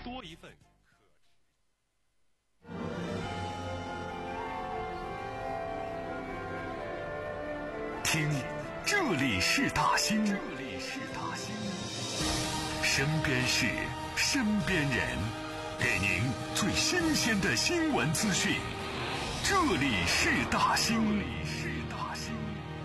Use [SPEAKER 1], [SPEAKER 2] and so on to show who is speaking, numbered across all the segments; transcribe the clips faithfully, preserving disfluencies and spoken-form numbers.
[SPEAKER 1] 多一份
[SPEAKER 2] 听，这里是大兴，这里是大兴，身边事，身边人，给您最新鲜的新闻资讯。这里是大兴，这里是大兴。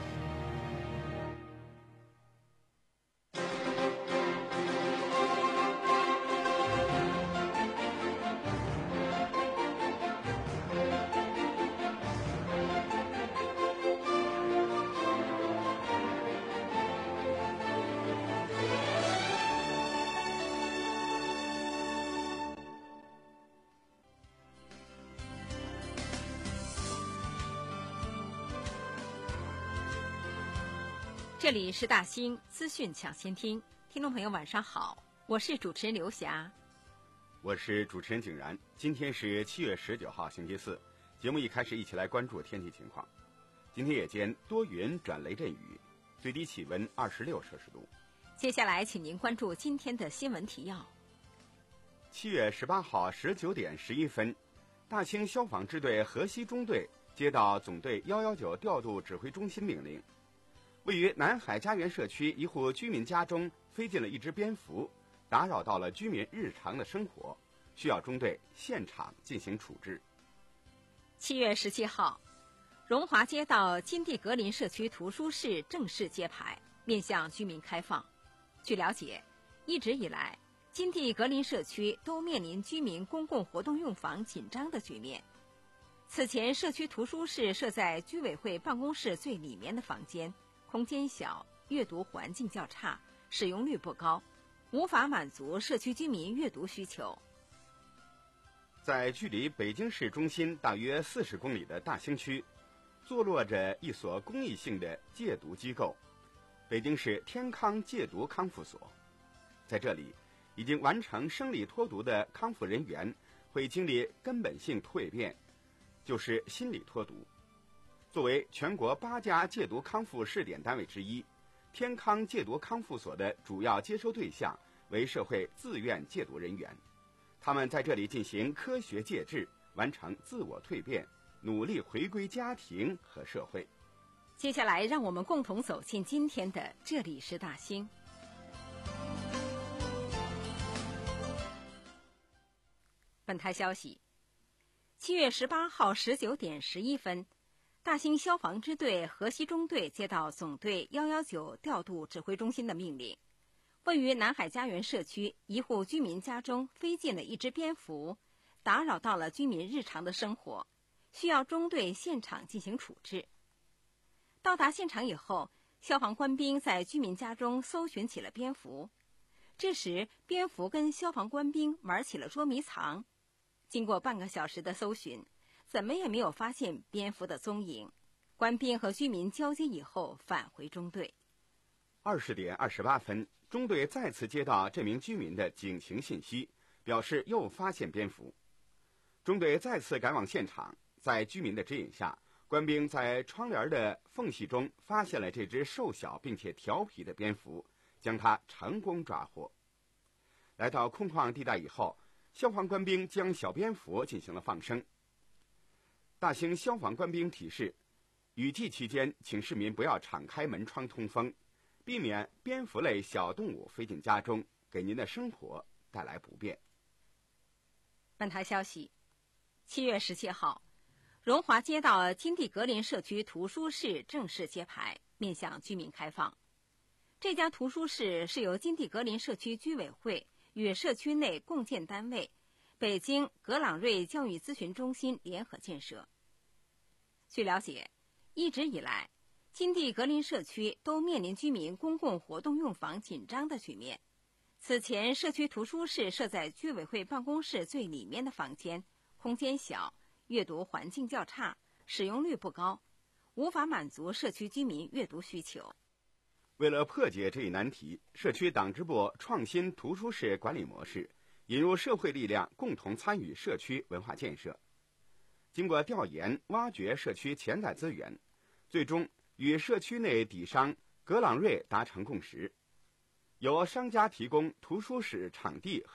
[SPEAKER 3] 这里是大兴资讯抢先听，听众朋友晚上好，我是主持人刘霞，
[SPEAKER 4] 我是主持人景然。今天是七月十九号星期四，节目一开始一起来关注天气情况。今天夜间多云转雷阵雨，最低气温二十六摄氏度。
[SPEAKER 3] 接下来请您关注今天的新闻提要。
[SPEAKER 4] 七月十八号十九点十一分，大兴消防支队河西中队接到总队一一九调度指挥中心命令，位于南海家园社区一户居民家中飞进了一只蝙蝠，打扰到了居民日常的生活，需要中队现场进行处置。
[SPEAKER 3] 七月十七号，荣华街道金地格林社区图书室正式揭牌，面向居民开放。据了解，一直以来，金地格林社区都面临居民公共活动用房紧张的局面。此前，社区图书室设在居委会办公室最里面的房间，空间小，阅读环境较差，使用率不高，无法满足社区居民阅读需求。
[SPEAKER 4] 在距离北京市中心大约四十公里的大兴区，坐落着一所公益性的戒毒机构——北京市天康戒毒康复所。在这里，已经完成生理脱毒的康复人员会经历根本性蜕变，就是心理脱毒。作为全国八家戒毒康复试点单位之一，天康戒毒康复所的主要接收对象为社会自愿戒毒人员，他们在这里进行科学戒治，完成自我蜕变，努力回归家庭和社会。
[SPEAKER 3] 接下来，让我们共同走进今天的这里是大兴。本台消息，七月十八号十九点十一分，大兴消防支队河西中队接到总队一一九调度指挥中心的命令，位于南海家园社区一户居民家中飞进了一只蝙蝠，打扰到了居民日常的生活，需要中队现场进行处置。到达现场以后，消防官兵在居民家中搜寻起了蝙蝠。这时，蝙蝠跟消防官兵玩起了捉迷藏。经过半个小时的搜寻，怎么也没有发现蝙蝠的踪影。官兵和居民交接以后返回中队。
[SPEAKER 4] 二十点二十八分，中队再次接到这名居民的警情信息，表示又发现蝙蝠。中队再次赶往现场，在居民的指引下，官兵在窗帘的缝隙中发现了这只瘦小并且调皮的蝙蝠，将它成功抓获。来到空旷地带以后，消防官兵将小蝙蝠进行了放生。大兴消防官兵提示，雨季期间请市民不要敞开门窗通风，避免蝙蝠类小动物飞进家中，给您的生活带来不便。
[SPEAKER 3] 本台消息，七月十七号，荣华街道金地格林社区图书室正式揭牌，面向居民开放。这家图书室是由金地格林社区居委会与社区内共建单位北京格朗瑞教育咨询中心联合建设。据了解，一直以来，金地格林社区都面临居民公共活动用房紧张的局面。此前，社区图书室设在居委会办公室最里面的房间，空间小，阅读环境较差，使用率不高，无法满足社区居民阅读需求。
[SPEAKER 4] 为了破解这一难题，社区党支部创新图书室管理模式，引入社会力量共同参与社区文化建设。经过调研挖掘社区潜在资源，最终与社区内底商格朗瑞达成共识，由商家提供图书室场地和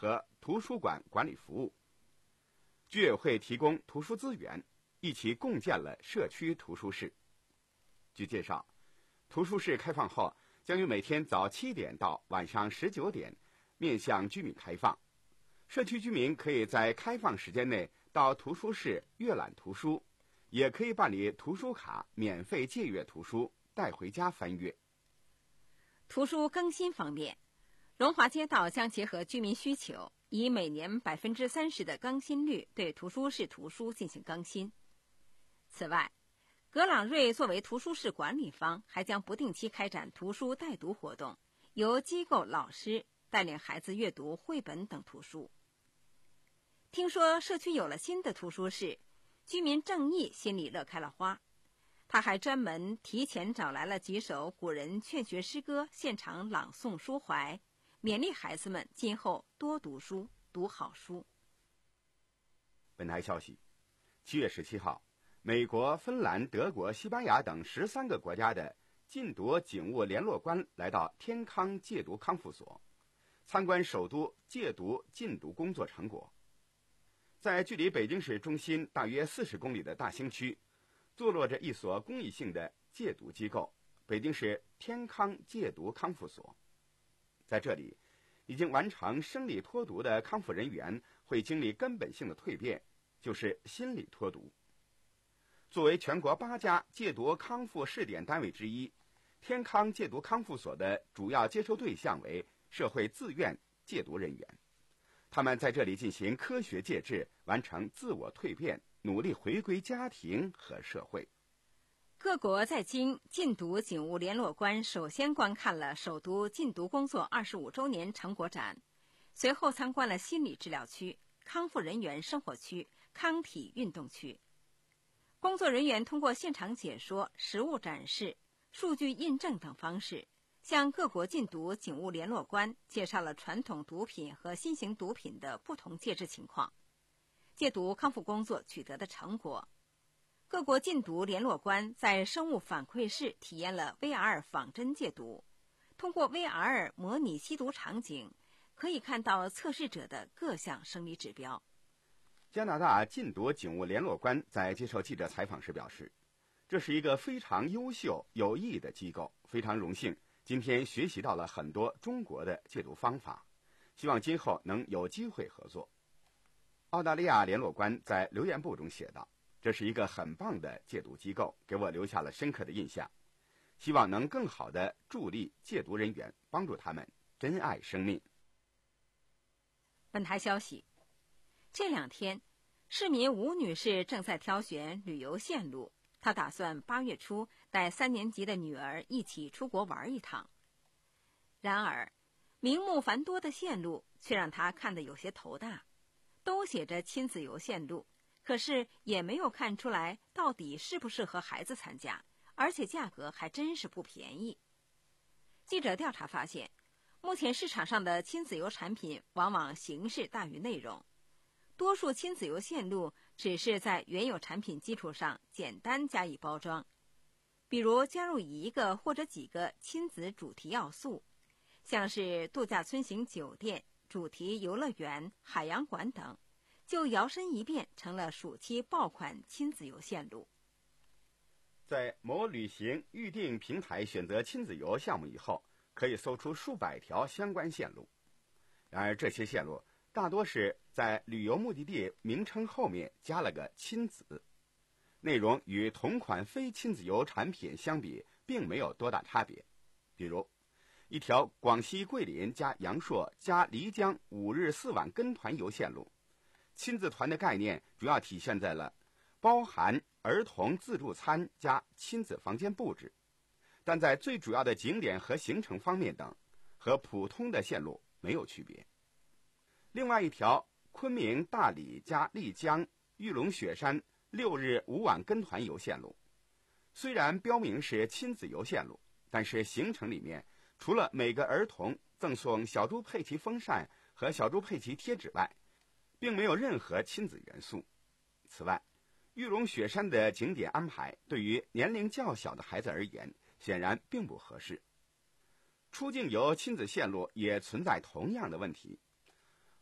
[SPEAKER 4] 图书馆管理服务。居委会提供图书资源，一起共建了社区图书室。据介绍，图书室开放后，将于每天早七点到晚上十九点面向居民开放。社区居民可以在开放时间内到图书室阅览图书，也可以办理图书卡，免费借阅图书，带回家翻阅。
[SPEAKER 3] 图书更新方面，荣华街道将结合居民需求，以每年百分之三十的更新率对图书室图书进行更新。此外，格朗瑞作为图书室管理方，还将不定期开展图书带读活动，由机构老师带领孩子阅读绘本等图书。听说社区有了新的图书室，居民郑义心里乐开了花。他还专门提前找来了几首古人劝学诗歌，现场朗诵抒怀，勉励孩子们今后多读书，读好书。
[SPEAKER 4] 本台消息，七月十七号，美国、芬兰、德国、西班牙等十三个国家的禁毒警务联络官来到天康戒毒康复所，参观首都戒毒禁毒工作成果。在距离北京市中心大约四十公里的大兴区，坐落着一所公益性的戒毒机构——北京市天康戒毒康复所。在这里，已经完成生理脱毒的康复人员会经历根本性的蜕变，就是心理脱毒。作为全国八家戒毒康复试点单位之一，天康戒毒康复所的主要接收对象为社会自愿戒毒人员。他们在这里进行科学戒治，完成自我蜕变，努力回归家庭和社会。
[SPEAKER 3] 各国在京禁毒警务联络官首先观看了首都禁毒工作二十五周年成果展，随后参观了心理治疗区、康复人员生活区、康体运动区。工作人员通过现场解说、实物展示、数据印证等方式，向各国禁毒警务联络官介绍了传统毒品和新型毒品的不同戒治情况，戒毒康复工作取得的成果。各国禁毒联络官在生物反馈室体验了 V R 仿真戒毒，通过 V R 模拟吸毒场景，可以看到测试者的各项生理指标。
[SPEAKER 4] 加拿大禁毒警务联络官在接受记者采访时表示，这是一个非常优秀有益的机构，非常荣幸今天学习到了很多中国的戒毒方法，希望今后能有机会合作。澳大利亚联络官在留言簿中写道，这是一个很棒的戒毒机构，给我留下了深刻的印象，希望能更好地助力戒毒人员，帮助他们珍爱生命。
[SPEAKER 3] 本台消息，这两天市民吴女士正在挑选旅游线路，她打算八月初带三年级的女儿一起出国玩一趟。然而名目繁多的线路却让她看得有些头大，都写着亲子游线路，可是也没有看出来到底适不适合孩子参加，而且价格还真是不便宜。记者调查发现，目前市场上的亲子游产品往往形式大于内容，多数亲子游线路只是在原有产品基础上简单加以包装，比如加入一个或者几个亲子主题要素，像是度假村型酒店、主题游乐园、海洋馆等，就摇身一变成了暑期爆款亲子游线路。
[SPEAKER 4] 在某旅行预订平台选择亲子游项目以后，可以搜出数百条相关线路。然而这些线路大多是在旅游目的地名称后面加了个亲子，内容与同款非亲子游产品相比并没有多大差别。比如一条广西桂林加阳朔加漓江五日四晚跟团游线路，亲子团的概念主要体现在了包含儿童自助餐加亲子房间布置，但在最主要的景点和行程方面等和普通的线路没有区别。另外一条昆明大理加丽江玉龙雪山六日五晚跟团游线路，虽然标明是亲子游线路，但是行程里面除了每个儿童赠送小猪佩奇风扇和小猪佩奇贴纸外，并没有任何亲子元素。此外，玉龙雪山的景点安排对于年龄较小的孩子而言显然并不合适。出境游亲子线路也存在同样的问题。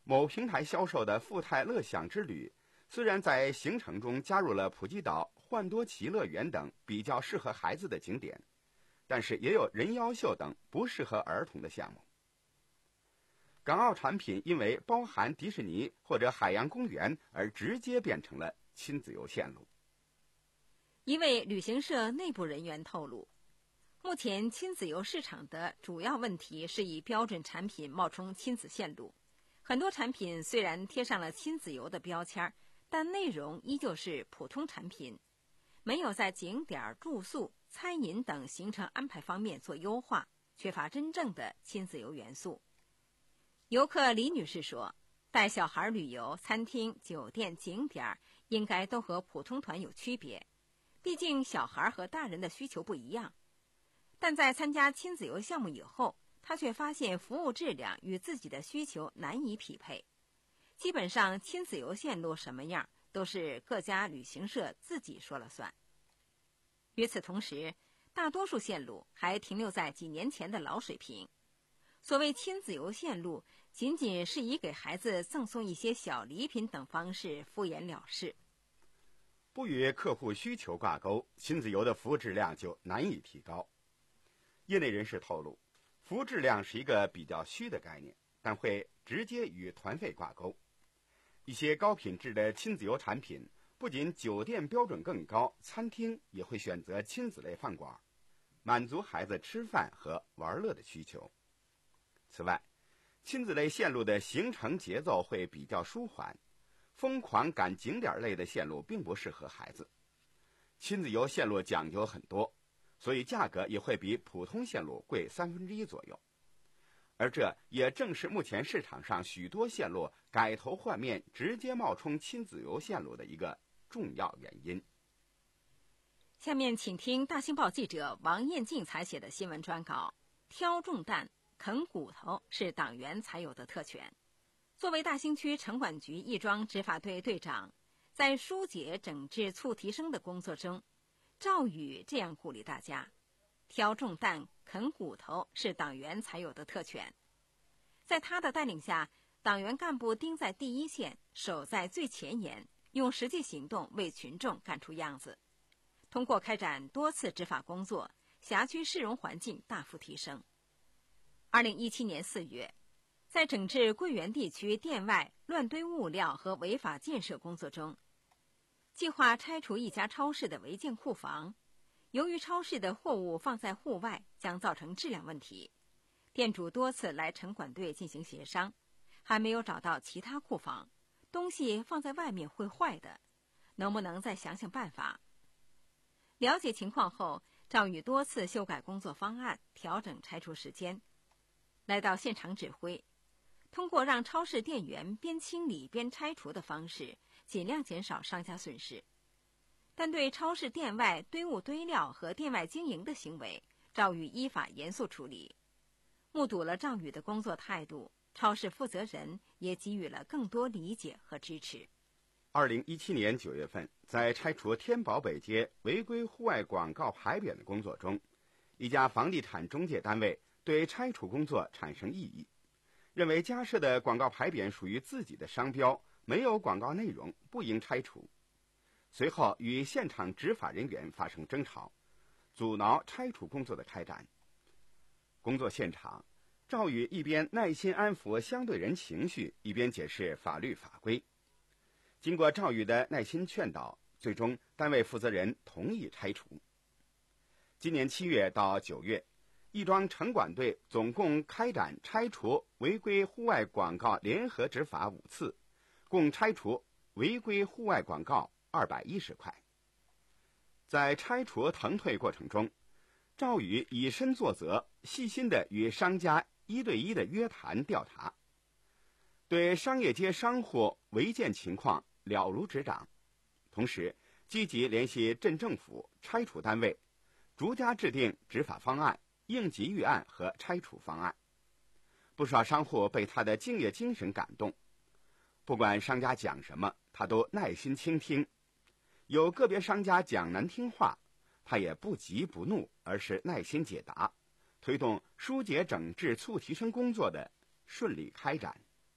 [SPEAKER 4] 某平台销售的富泰乐享之旅，虽然在行程中加入了普吉岛、幻多奇乐园等比较适合孩子的景点，但是也有人妖秀等不适合儿童的项目。港澳产品因为包含迪士尼或者海洋公园而直接变成了亲子游线路。
[SPEAKER 3] 一位旅行社内部人员透露，目前亲子游市场的主要问题是以标准产品冒充亲子线路。很多产品虽然贴上了亲子游的标签，但内容依旧是普通产品，没有在景点、住宿、餐饮等行程安排方面做优化，缺乏真正的亲子游元素。游客李女士说，带小孩旅游，餐厅、酒店、景点应该都和普通团有区别，毕竟小孩和大人的需求不一样。但在参加亲子游项目以后，她却发现服务质量与自己的需求难以匹配。基本上亲子游线路什么样都是各家旅行社自己说了算。与此同时，大多数线路还停留在几年前的老水平。所谓亲子游线路，仅仅是以给孩子赠送一些小礼品等方式敷衍了事，
[SPEAKER 4] 不与客户需求挂钩，亲子游的服务质量就难以提高。业内人士透露，服务质量是一个比较虚的概念，但会直接与团费挂钩。一些高品质的亲子游产品，不仅酒店标准更高，餐厅也会选择亲子类饭馆，满足孩子吃饭和玩乐的需求。此外，亲子类线路的行程节奏会比较舒缓，疯狂赶景点类的线路并不适合孩子。亲子游线路讲究很多，所以价格也会比普通线路贵三分之一左右。而这也正是目前市场上许多线路改头换面，直接冒充亲子游线路的一个重要原因。
[SPEAKER 3] 下面请听大新报记者王艳静采写的新闻专稿：挑重担、啃骨头是党员才有的特权。作为大兴区城管局亦庄执法队队长，在疏解整治促提升的工作中，赵宇这样鼓励大家：挑重担、啃骨头是党员才有的特权。在他的带领下，党员干部盯在第一线，守在最前沿，用实际行动为群众干出样子。通过开展多次执法工作，辖区市容环境大幅提升。二零一七年四月，在整治桂园地区店外乱堆物料和违法建设工作中，计划拆除一家超市的违建库房。由于超市的货物放在户外，将造成质量问题，店主多次来城管队进行协商，还没有找到其他库房，东西放在外面会坏的，能不能再想想办法？了解情况后，赵宇多次修改工作方案，调整拆除时间。来到现场指挥，通过让超市店员边清理边拆除的方式，尽量减少商家损失。但对超市店外堆物堆料和店外经营的行为，赵宇依法严肃处理。目睹了赵宇的工作态度，超市负责人也给予了更多理解和支持。
[SPEAKER 4] 二零一七年九月份，在拆除天宝北街违规户外广告牌匾的工作中，一家房地产中介单位对拆除工作产生异议，认为加设的广告牌匾属于自己的商标，没有广告内容，不应拆除。随后与现场执法人员发生争吵，阻挠拆除工作的开展。工作现场，赵宇一边耐心安抚相对人情绪，一边解释法律法规。经过赵宇的耐心劝导，最终单位负责人同意拆除。今年七月到九月，亦庄城管队总共开展拆除违规户外广告联合执法五次，共拆除违规户外广告二百一十块。在拆除腾退过程中，赵宇以身作则，细心地与商家一对一的约谈调查，对商业街商户违建情况了如指掌，同时积极联系镇政府、拆除单位，逐家制定执法方案、应急预案和拆除方案。不少商户被他的敬业精神感动，不管商家讲什么，他都耐心倾听。有个别商家讲难听话，他也不急不怒，而是耐心解答，推动疏解整治促提升工作的顺利开展。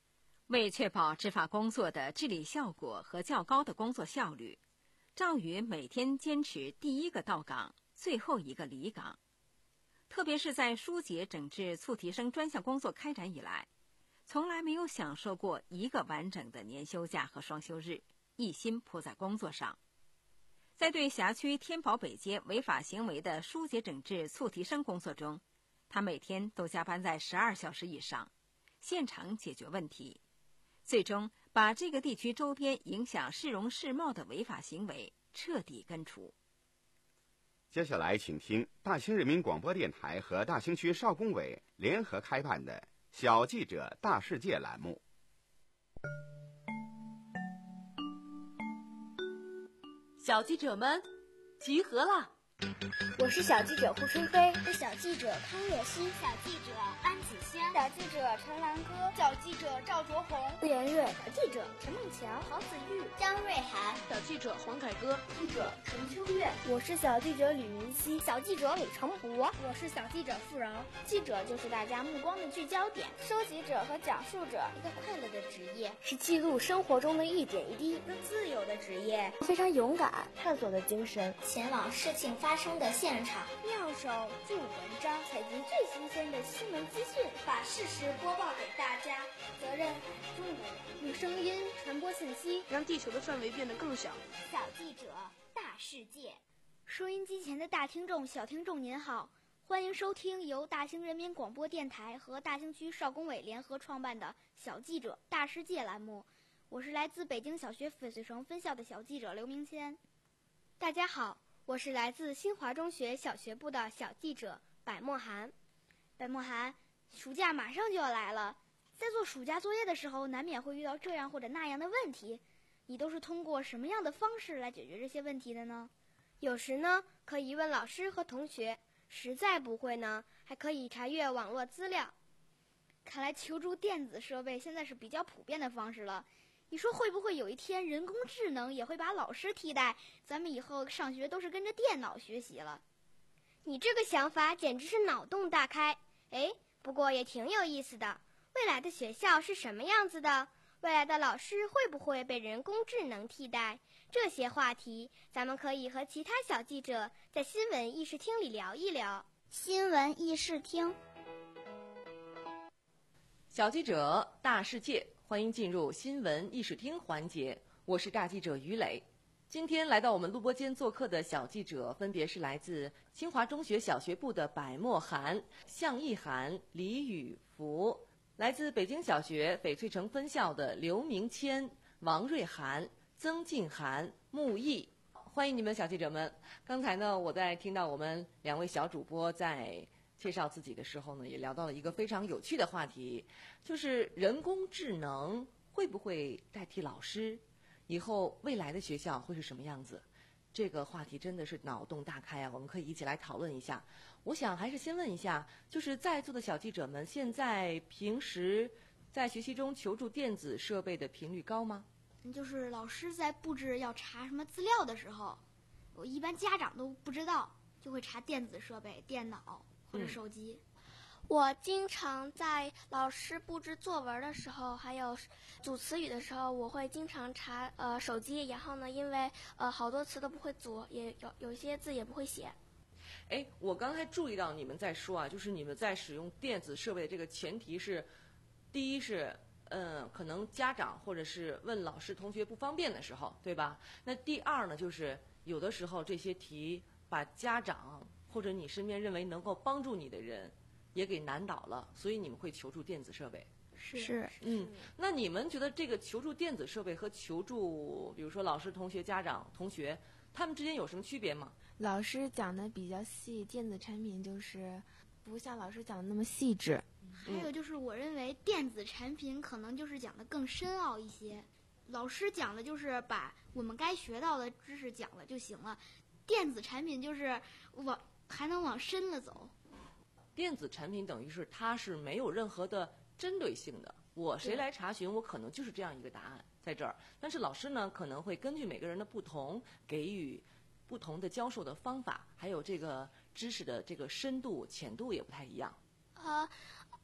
[SPEAKER 3] 为确保执法工作的治理效果和较高的工作效率，赵宇每天坚持第一个到岗，最后一个离岗。特别是在疏解整治促提生专项工作开展以来，从来没有享受过一个完整的年休假和双休日，一心扑在工作上。在对辖区天宝北街违法行为的疏解整治促提生工作中，他每天都加班在十二小时以上，现场解决问题，最终把这个地区周边影响市容市貌的违法行为彻底根除。
[SPEAKER 4] 接下来请听大兴人民广播电台和大兴区少工委联合开办的小记者大世界栏目。
[SPEAKER 1] 小记者们集合了！
[SPEAKER 5] 我是小记者胡春飞，
[SPEAKER 6] 是小记者康若曦，
[SPEAKER 7] 小记者安子轩，
[SPEAKER 8] 小记者陈兰歌，
[SPEAKER 9] 小记者赵卓红，
[SPEAKER 10] 顾延瑞，
[SPEAKER 11] 小记者陈梦强，
[SPEAKER 12] 郝子玉，
[SPEAKER 7] 张瑞涵，
[SPEAKER 13] 小记者黄凯歌，
[SPEAKER 14] 记者陈秋月，
[SPEAKER 15] 我是小记者吕明熙，
[SPEAKER 16] 小记者李成博，
[SPEAKER 17] 我是小记者付饶。
[SPEAKER 18] 记者就是大家目光的聚焦点，
[SPEAKER 19] 收集者和讲述者，
[SPEAKER 20] 一个快乐的职业，
[SPEAKER 21] 是记录生活中的一点一滴，
[SPEAKER 22] 一个自由的职业，
[SPEAKER 21] 非常勇敢，探索的精神，
[SPEAKER 23] 前往事情发生的现场，
[SPEAKER 24] 妙手著文章，
[SPEAKER 25] 采集最新鲜的新闻资讯，
[SPEAKER 26] 把事实播报给大家。
[SPEAKER 25] 责任很重的人，
[SPEAKER 27] 用声音传播信息，
[SPEAKER 13] 让地球的范围变得更小。
[SPEAKER 7] 小记者大世界，
[SPEAKER 24] 收音机前的大听众、小听众您好，欢迎收听由大兴人民广播电台和大兴区少工委联合创办的小记者大世界栏目。我是来自北京小学翡翠城分校的小记者刘明谦。
[SPEAKER 28] 大家好，我是来自新华中学小学部的小记者柏莫涵。
[SPEAKER 24] 柏莫涵，暑假马上就要来了，在做暑假作业的时候，难免会遇到这样或者那样的问题，你都是通过什么样的方式来解决这些问题的呢？
[SPEAKER 28] 有时呢，可以问老师和同学，实在不会呢，还可以查阅网络资料。
[SPEAKER 24] 看来求助电子设备现在是比较普遍的方式了。你说会不会有一天人工智能也会把老师替代，咱们以后上学都是跟着电脑学习了？
[SPEAKER 28] 你这个想法简直是脑洞大开。哎，不过也挺有意思的。未来的学校是什么样子的？未来的老师会不会被人工智能替代？这些话题咱们可以和其他小记者在新闻议事厅里聊一聊。
[SPEAKER 7] 新闻议事厅，
[SPEAKER 1] 小记者大世界，欢迎进入新闻议事厅环节，我是大记者于磊。今天来到我们录播间做客的小记者分别是来自清华中学小学部的柏莫涵、向义涵、李宇福，来自北京小学翡翠城分校的刘明谦、王瑞涵、曾静涵、穆毅。欢迎你们小记者们。刚才呢，我在听到我们两位小主播在介绍自己的时候呢，也聊到了一个非常有趣的话题，就是人工智能会不会代替老师？以后未来的学校会是什么样子？这个话题真的是脑洞大开啊！我们可以一起来讨论一下。我想还是先问一下，就是在座的小记者们，现在平时在学习中求助电子设备的频率高吗？
[SPEAKER 24] 就是老师在布置要查什么资料的时候，我一般家长都不知道，就会查电子设备、电脑或者手机。
[SPEAKER 28] 嗯，我经常在老师布置作文的时候，还有组词语的时候，我会经常查呃手机，然后呢，因为呃好多词都不会组，也有有些字也不会写。
[SPEAKER 1] 哎，我刚才注意到你们在说啊，就是你们在使用电子设备的这个前提是，第一是嗯，可能家长或者是问老师同学不方便的时候，对吧？那第二呢，就是有的时候这些题把家长或者你身边认为能够帮助你的人也给难倒了，所以你们会求助电子设备。
[SPEAKER 24] 是是，
[SPEAKER 1] 嗯，那你们觉得这个求助电子设备和求助，比如说老师、同学、家长、同学，他们之间有什么区别吗？
[SPEAKER 29] 老师讲的比较细，电子产品就是不像老师讲的那么细致。
[SPEAKER 24] 还有就是，我认为电子产品可能就是讲的更深奥一些，老师讲的就是把我们该学到的知识讲了就行了，电子产品就是往还能往深了走。
[SPEAKER 1] 电子产品等于是它是没有任何的针对性的，我谁来查询，我可能就是这样一个答案在这儿。但是老师呢，可能会根据每个人的不同，给予不同的教授的方法，还有这个知识的这个深度、浅度也不太一样。
[SPEAKER 28] 呃，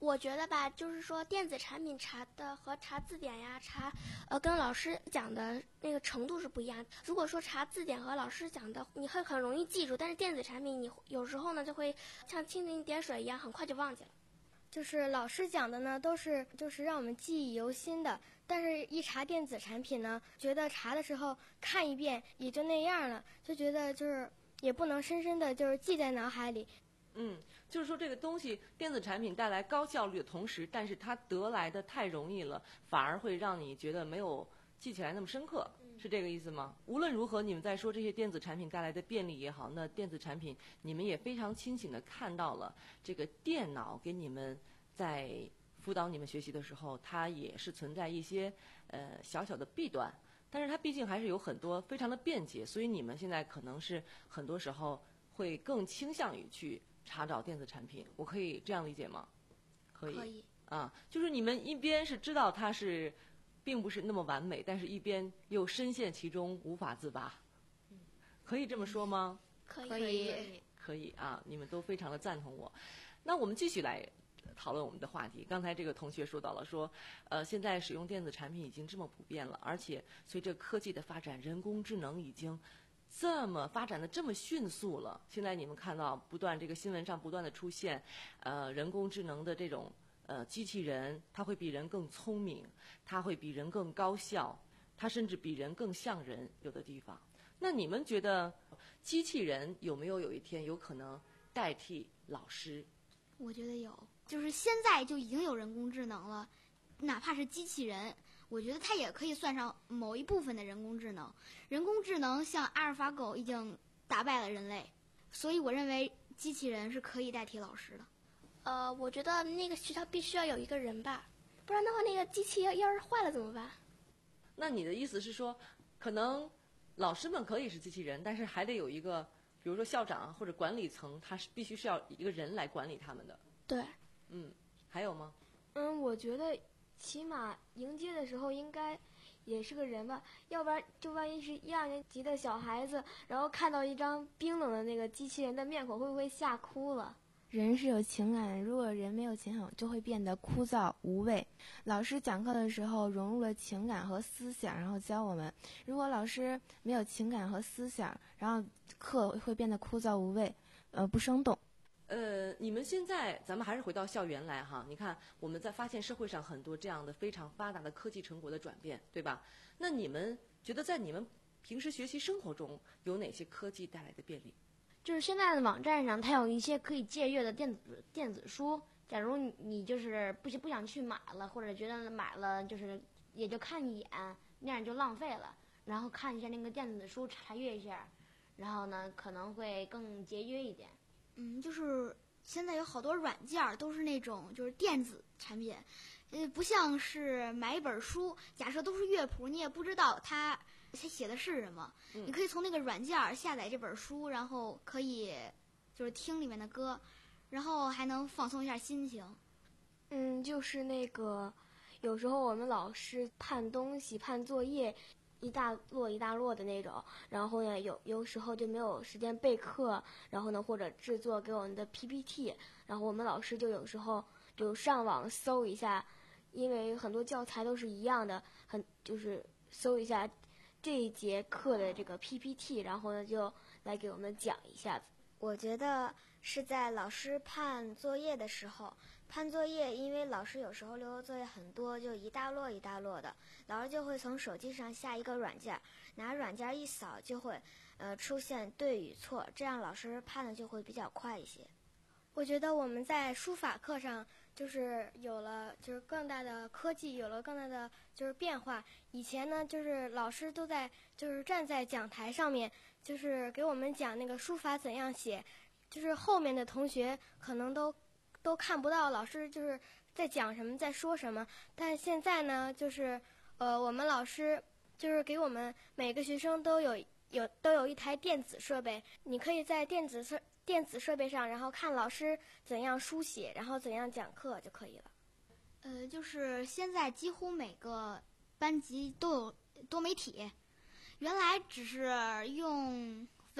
[SPEAKER 24] 我觉得吧，就是说电子产品查的和查字典呀，查呃跟老师讲的那个程度是不一样。如果说查字典和老师讲的，你会很容易记住，但是电子产品你有时候呢就会像蜻蜓点水一样，很快就忘记了。就是老师讲的呢，都是就是让我们记忆犹新的，但是一查电子产品呢，觉得查的时候看一遍也就那样了，就觉得就是也不能深深的就是记在脑海里。
[SPEAKER 1] 嗯，就是说这个东西电子产品带来高效率的同时，但是它得来的太容易了，反而会让你觉得没有记起来那么深刻，是这个意思吗？无论如何，你们在说这些电子产品带来的便利也好，那电子产品你们也非常清醒地看到了这个电脑给你们在辅导你们学习的时候，它也是存在一些呃小小的弊端，但是它毕竟还是有很多非常的便捷，所以你们现在可能是很多时候会更倾向于去查找电子产品，我可以这样理解吗？可以。
[SPEAKER 24] 可以。
[SPEAKER 1] 啊，就是你们一边是知道它是并不是那么完美，但是一边又深陷其中无法自拔。嗯，可以这么说吗？
[SPEAKER 24] 可以。
[SPEAKER 1] 可以。可以啊，你们都非常的赞同我。那我们继续来讨论我们的话题。刚才这个同学说到了说，呃，现在使用电子产品已经这么普遍了，而且随着科技的发展，人工智能已经这么发展的这么迅速了。现在你们看到不断这个新闻上不断的出现，呃，人工智能的这种呃机器人，它会比人更聪明，它会比人更高效，它甚至比人更像人，有的地方。那你们觉得机器人有没有有一天有可能代替老师？
[SPEAKER 24] 我觉得有，就是现在就已经有人工智能了，哪怕是机器人，我觉得它也可以算上某一部分的人工智能。人工智能像阿尔法狗已经打败了人类，所以我认为机器人是可以代替老师的。呃，我觉得那个学校必须要有一个人吧，不然的话那个机器要要是坏了怎么办？
[SPEAKER 1] 那你的意思是说，可能老师们可以是机器人，但是还得有一个，比如说校长或者管理层，他是必须是要一个人来管理他们的。
[SPEAKER 24] 对。
[SPEAKER 1] 嗯，还有吗？
[SPEAKER 8] 嗯，我觉得起码迎接的时候应该也是个人吧，要不然就万一是一二年级的小孩子，然后看到一张冰冷的那个机器人的面孔，会不会吓哭了？
[SPEAKER 29] 人是有情感的，如果人没有情感，就会变得枯燥无味。老师讲课的时候融入了情感和思想，然后教我们。如果老师没有情感和思想，然后课会变得枯燥无味，呃，不生动。
[SPEAKER 1] 呃，你们现在咱们还是回到校园来哈，你看我们在发现社会上很多这样的非常发达的科技成果的转变，对吧？那你们觉得在你们平时学习生活中有哪些科技带来的便利？
[SPEAKER 8] 就是现在的网站上，它有一些可以借阅的电子电子书。假如你你就是不不想去买了，或者觉得买了就是也就看一眼，那样就浪费了。然后看一下那个电子书，查阅一下，然后呢可能会更节约一点。
[SPEAKER 24] 嗯，就是现在有好多软件都是那种就是电子产品，呃，不像是买一本书，假设都是乐谱，你也不知道它它写的是什么。嗯、你可以从那个软件下载这本书，然后可以就是听里面的歌，然后还能放松一下心情。
[SPEAKER 8] 嗯，就是那个有时候我们老师判东西、判作业，一大摞一大摞的那种，然后呢有有时候就没有时间备课，然后呢或者制作给我们的 P P T， 然后我们老师就有时候就上网搜一下，因为很多教材都是一样的，很就是搜一下这一节课的这个 P P T， 然后呢就来给我们讲一下子。
[SPEAKER 24] 我觉得是在老师判作业的时候，判作业，因为老师有时候留的作业很多，就一大摞一大摞的，老师就会从手机上下一个软件，拿软件一扫就会呃出现对与错，这样老师判的就会比较快一些。我觉得我们在书法课上就是有了就是更大的科技，有了更大的就是变化。以前呢，就是老师都在就是站在讲台上面，就是给我们讲那个书法怎样写，就是后面的同学可能都都看不到老师就是在讲什么，在说什么。但现在呢，就是呃，我们老师就是给我们每个学生都有有都有一台电子设备，你可以在电子设电子设备上，然后看老师怎样书写，然后怎样讲课就可以了。呃，就是现在几乎每个班级都有多媒体，原来只是用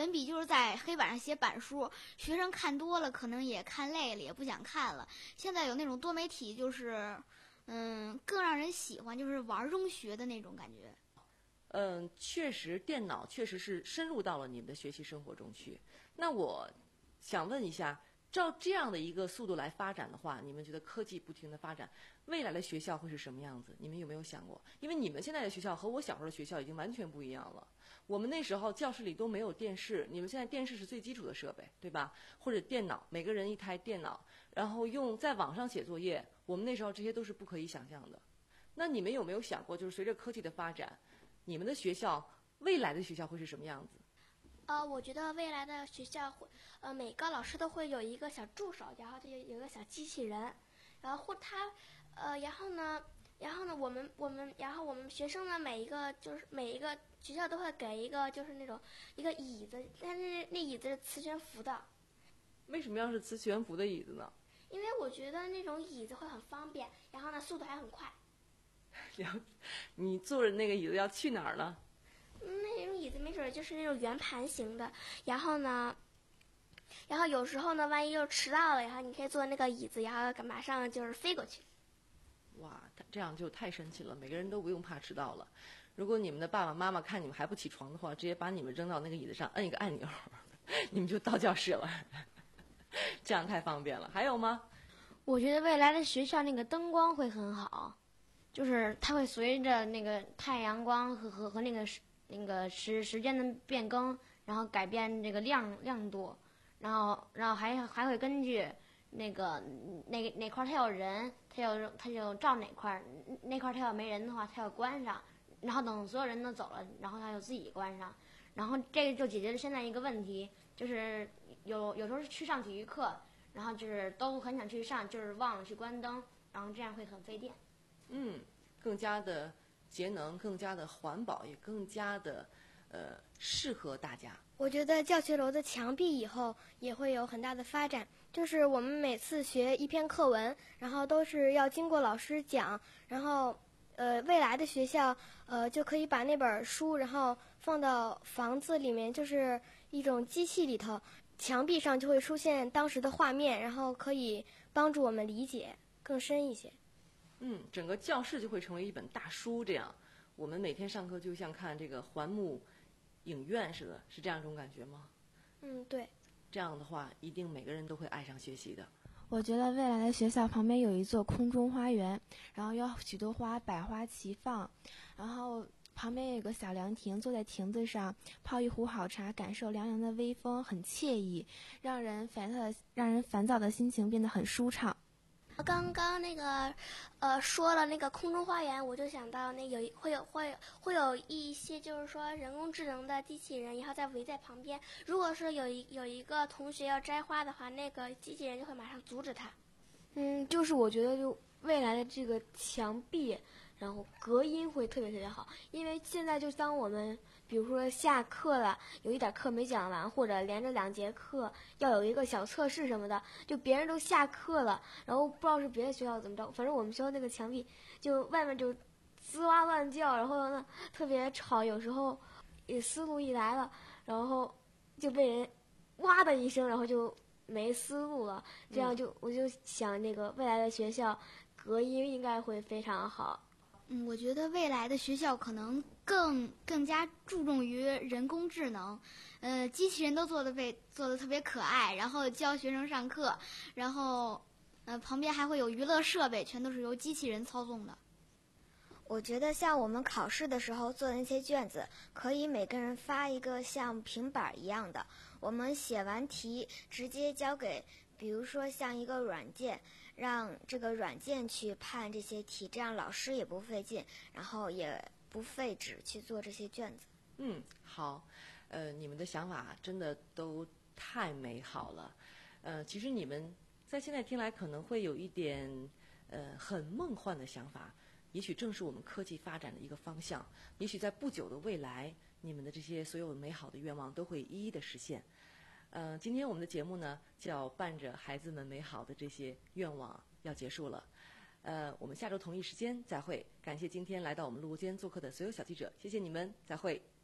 [SPEAKER 24] 粉笔就是在黑板上写板书，学生看多了可能也看累了，也不想看了。现在有那种多媒体，就是嗯更让人喜欢，就是玩中学的那种感觉。
[SPEAKER 1] 嗯，确实，电脑确实是深入到了你们的学习生活中去。那我想问一下，照这样的一个速度来发展的话，你们觉得科技不停的发展，未来的学校会是什么样子？你们有没有想过？因为你们现在的学校和我小时候的学校已经完全不一样了。我们那时候教室里都没有电视，你们现在电视是最基础的设备，对吧？或者电脑，每个人一台电脑，然后用在网上写作业，我们那时候这些都是不可以想象的。那你们有没有想过，就是随着科技的发展，你们的学校未来的学校会是什么样子？
[SPEAKER 8] 呃，我觉得未来的学校会，呃，每个老师都会有一个小助手，然后就有一个小机器人，然后或他，呃，然后呢，然后呢，我们我们，然后我们学生呢，每一个就是每一个学校都会给一个就是那种一个椅子，但是那椅子是磁悬浮的。
[SPEAKER 1] 为什么要是磁悬浮的椅子呢？
[SPEAKER 8] 因为我觉得那种椅子会很方便，然后呢，速度还很快。
[SPEAKER 1] 然后你坐着那个椅子要去哪儿呢？
[SPEAKER 8] 那种椅子没准就是那种圆盘型的，然后呢，然后有时候呢，万一又迟到了，然后你可以坐那个椅子，然后马上就是飞过去。
[SPEAKER 1] 哇，这样就太神奇了，每个人都不用怕迟到了。如果你们的爸爸妈妈看你们还不起床的话，直接把你们扔到那个椅子上，摁一个按钮，你们就到教室了，这样太方便了。还有吗？
[SPEAKER 9] 我觉得未来的学校那个灯光会很好，就是它会随着那个太阳光和和和那个时那个时时间的变更，然后改变这个亮亮度，然后然后还还会根据那个那哪块它有人，它有它就照哪块，那块它要没人的话，它要关上，然后等所有人都走了，然后它就自己关上，然后这个就解决了现在一个问题，就是有有时候去上体育课，然后就是都很想去上，就是忘了去关灯，然后这样会很费电。
[SPEAKER 1] 嗯，更加的节能，更加的环保，也更加的呃适合大家。
[SPEAKER 24] 我觉得教学楼的墙壁以后也会有很大的发展，就是我们每次学一篇课文，然后都是要经过老师讲，然后呃未来的学校呃就可以把那本书然后放到房子里面，就是一种机器里头，墙壁上就会出现当时的画面，然后可以帮助我们理解更深一些。
[SPEAKER 1] 嗯，整个教室就会成为一本大书，这样我们每天上课就像看这个环幕影院似的，是这样一种感觉吗？
[SPEAKER 24] 嗯，对。
[SPEAKER 1] 这样的话，一定每个人都会爱上学习的。
[SPEAKER 29] 我觉得未来的学校旁边有一座空中花园，然后有许多花，百花齐放，然后旁边有个小凉亭，坐在亭子上泡一壶好茶，感受凉凉的微风，很惬意，让人烦躁的让人烦躁的心情变得很舒畅。
[SPEAKER 8] 刚刚那个，呃，说了那个空中花园，我就想到那有会有会会有一些就是说人工智能的机器人，然后再围在旁边。如果是有一有一个同学要摘花的话，那个机器人就会马上阻止他。
[SPEAKER 9] 嗯，就是我觉得就未来的这个墙壁，然后隔音会特别特别好，因为现在就当我们比如说下课了，有一点课没讲完，或者连着两节课要有一个小测试什么的，就别人都下课了，然后不知道是别的学校怎么着，反正我们学校那个墙壁就外面就吱哇乱叫，然后呢特别吵，有时候也思路一来了，然后就被人哇的一声，然后就没思路了，这样就、嗯、我就想那个未来的学校隔音应该会非常好。
[SPEAKER 24] 嗯，我觉得未来的学校可能更更加注重于人工智能，呃，机器人都做的被做的特别可爱，然后教学生上课，然后呃旁边还会有娱乐设备，全都是由机器人操纵的。
[SPEAKER 10] 我觉得像我们考试的时候做的那些卷子，可以每个人发一个像平板一样的，我们写完题直接交给，比如说像一个软件，让这个软件去判这些题，这样老师也不费劲，然后也不费纸去做这些卷子。
[SPEAKER 1] 嗯，好，呃，你们的想法真的都太美好了，呃，其实你们在现在听来可能会有一点呃很梦幻的想法。也许正是我们科技发展的一个方向，也许在不久的未来，你们的这些所有美好的愿望都会一一的实现。呃，今天我们的节目呢，就要伴着孩子们美好的这些愿望要结束了。呃，我们下周同一时间再会。感谢今天来到我们录播间做客的所有小记者，谢谢你们，再会。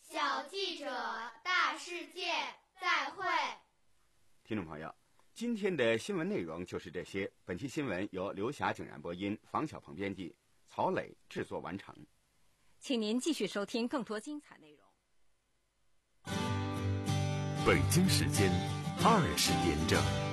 [SPEAKER 24] 小记者大世界，再会。
[SPEAKER 4] 听众朋友，今天的新闻内容就是这些。本期新闻由刘霞景然播音，房小鹏编辑，曹磊制作完成。
[SPEAKER 2] 请您继续收听更多精彩内容。
[SPEAKER 3] 北京时间二十点整。